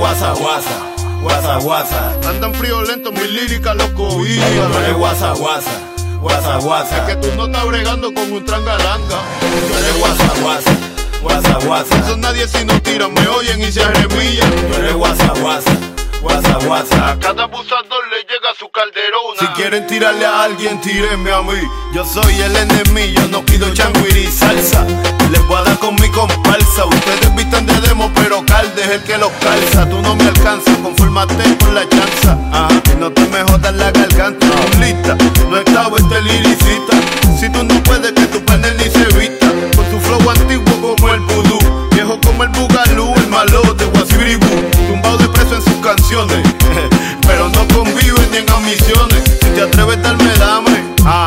guasa, guasa, guasa, guasa. Andan friolentos, mi lírica los cobija. Tú eres guasa, guasa, guasa, guasa. Es que tú no estás bregando con un trangalanga. Tú eres guasa, guasa, guasa, guasa. Eso nadie si no tiran, me oyen y se arremillan. Tú eres guasa, guasa, guasa, guasa. A cada abusador le llega su calderona. Si quieren tirarle a alguien, tírenme a mí. Yo soy el enemigo, no pido changuiri y salsa. Les voy a dar con mi comparsa. Ustedes visten de demo, pero Calde es el que los calza. Tú no me alcanzas, confórmate con la chanza. Y no te me jodas la garganta. Lista, no estaba este liricista. Si tú no puedes, que tu panel ni se vista. Con tu flow antiguo como el vudú, viejo como el bugalú, el malote, guasibiribú. Tumbado de preso en sus canciones, pero no conviven ni en ambiciones. Si te atreves, darme dame.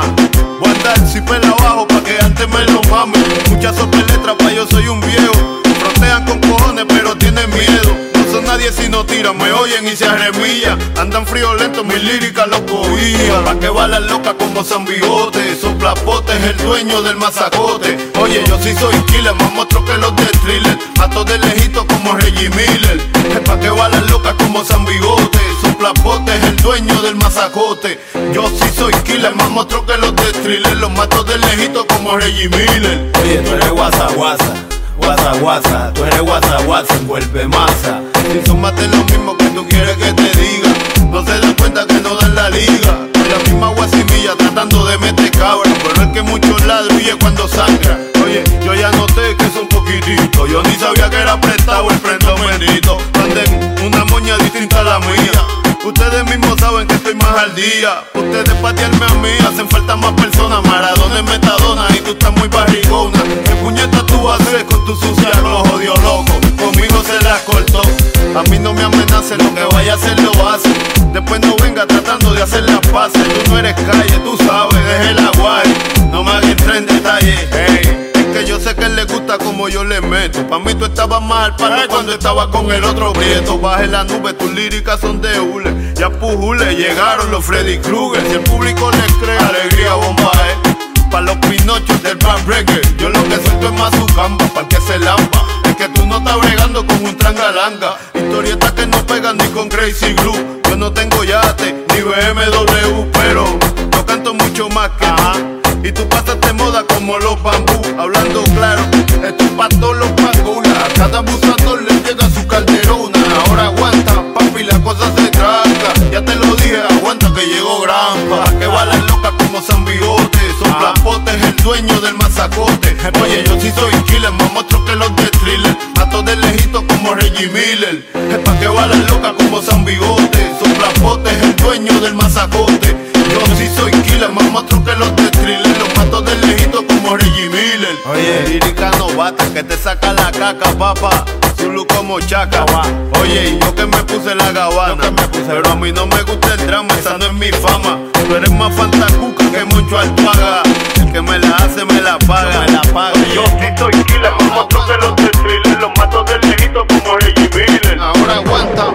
Voy a andar si pela abajo pa' que antes me lo mame. Muchas letras pa' yo soy un viejo. Frontean con cojones pero tienen miedo. No son nadie si no tiran, me oyen y se arremillan. Andan friolentos, mis líricas los cobían. Pa' que balan locas como San Bigote. Soplapote es el dueño del mazacote. Oye, yo sí soy killer, más monstruo que los de Thriller. Mato de lejito como Reggie Miller. Es pa' que balan locas como San Bigote. Soplapote es el dueño del mazacote. Yo sí soy killer, más monstruo que los de Thriller. Los mato de lejito como Reggie Miller. Oye, tú eres guasa, guasa, guasa, guasa. Tú eres guasa, guasa, envuelve masa. Si son más de lo mismo que tú quieres que te diga, no se dan cuenta que no dan la liga. La misma guasimilla tratando de meter cabra, pero es que muchos ladrillos cuando sangra. Oye, yo ya noté que es un poquitito. Yo ni sabía que era prestado el prendo bendito. Anden una moña distinta a la mía. Ustedes mismos saben que estoy más al día. Ustedes patearme a mí, hacen falta más personas. Maradona es metadona y tú estás muy barrigona. ¿Qué puñeta tú haces con tu sucia rojo, jodido loco? Conmigo se la cortó. A mí no me amenacen, lo que vaya a hacer lo hace. Después no venga tratando de hacer las paces. Tú no eres calle, tú sabes, deje el aguay. No me hagas entrar en detalle, hey. Que yo sé que le gusta como yo le meto. Pa' mí tú estabas mal para cuando estaba con el otro prieto. Baje la nube, tus líricas son de hule. Ya pujule, llegaron los Freddy Krueger. Si el público les cree, alegría bomba, pa' los pinochos del bad reggae. Yo lo que suelto es más su camba, pa' que se lampa. Es que tú no estás bregando con un trangalanga. Historietas que no pegan ni con Crazy Glue. Yo no tengo yate, ni BMW, pero yo canto mucho más que tú. Y tú pasaste moda como los bambú. Hablando claro, esto es pa' todos los pangulas. A cada abusador le llega su calderona. Ahora aguanta, papi, la cosa se tranca. Ya te lo dije, aguanta que llegó Grampa. Que balan locas como San Bigote. Soplapote es el dueño del mazacote. Oye, yo sí soy killer, más monstruo que los de Thriller. Mato de lejito como Reggie Miller. Es pa' que balan locas como San Bigote. Soplapote es el dueño del mazacote. Yo sí soy killer, más monstruo que los de Thriller. Los mato de lejito como Reggie Miller. Oye, lírica novata que te saca la caca, papá. Zulu como chaca. Oye, y yo que me puse la gabana, pero a mí no me gusta el drama, esa no es mi fama. Tú eres más fantacuca que mucho alpaga. El que me la hace me la paga. Yo sí soy killer, más monstruo que los de Thriller. Los mato de lejito como Reggie Miller. Ahora aguanta.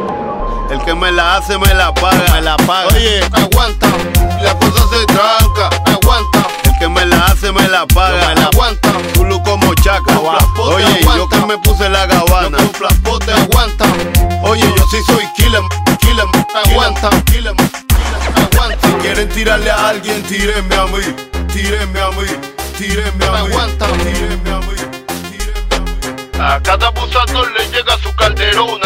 El que me la hace me la paga. Oye, aguanta, la cosa se tranca. Aguanta, el que me la hace me la paga. Aguanta, Zulu como chaca. Oye, aguanta. yo que me puse la gabana. Con flaspote aguanta. Oye, yo sí soy killer. Aguanta, aguanta. Si quieren tirarle a alguien, tírenme a mí. Tírenme a mí. Tírenme a mí. Aguanta. Tírenme a mí. Tírenme a mí. A cada abusador le llega su calderona.